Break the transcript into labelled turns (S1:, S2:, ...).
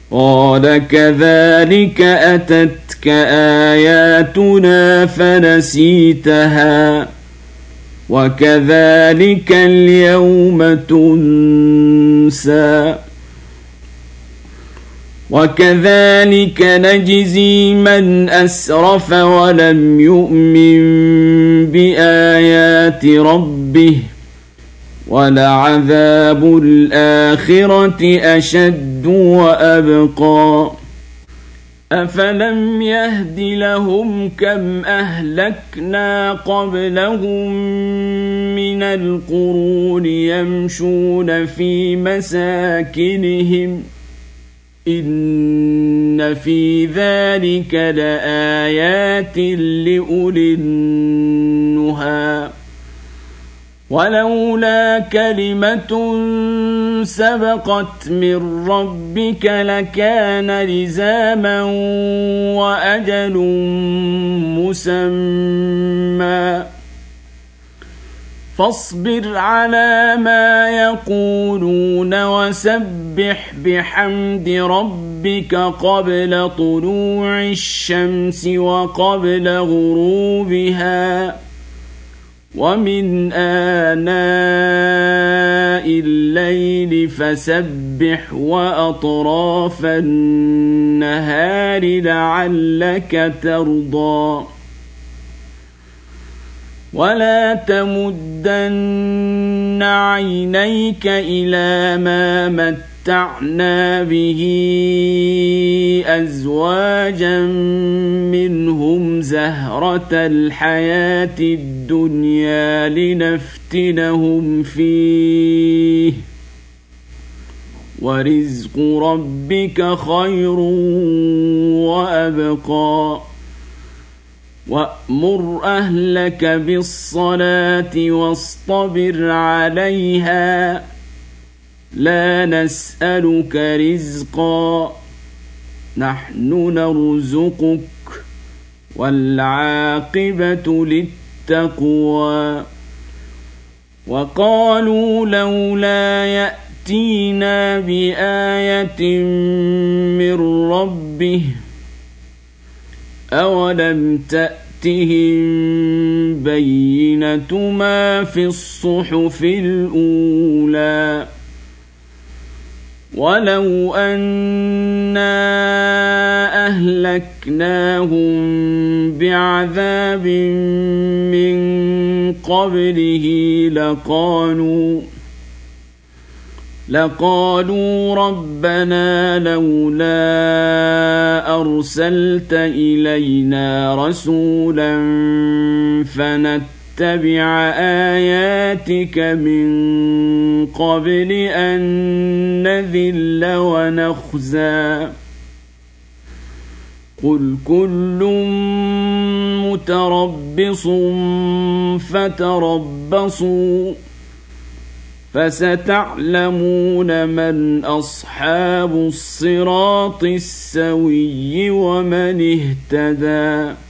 S1: قال كذلك أتتك آياتنا فنسيتها وكذلك اليوم تنسى وكذلك نجزي من أسرف ولم يؤمن بآيات ربه ولعذاب الآخرة أشد وأبقى أفلم يهد لهم كم أهلكنا قبلهم من القرون يمشون في مساكنهم إن في ذلك لآيات لأولي النهى ولولا كلمة سبقت من ربك لكان لزاما وأجل مسمى فاصبر على ما يقولون وسبح بحمد ربك قبل طلوع الشمس وقبل غروبها ومن آناء الليل فسبح وأطراف النهار لعلك ترضى ولا تمدن عينيك إلى ما متعنا به أزواجا منهم زهرة الحياة الدنيا لنفتنهم فيه ورزق ربك خير وأبقى وأمر أهلك بالصلاة واصطبر عليها لا نسألك رزقا نحن نرزقك والعاقبة للتقوى وقالوا لولا يأتينا بآية من ربه أولم تأتهم بينة ما في الصحف الأولى ولو أنا أهلكناهم بعذاب من قبله لقالوا ربنا لولا أرسلت إلينا رسولا فنتبع آياتك من قبل أن نذل ونخزى قل كل متربص فتربصوا فستعلمون من أصحاب الصراط السوي ومن اهتدى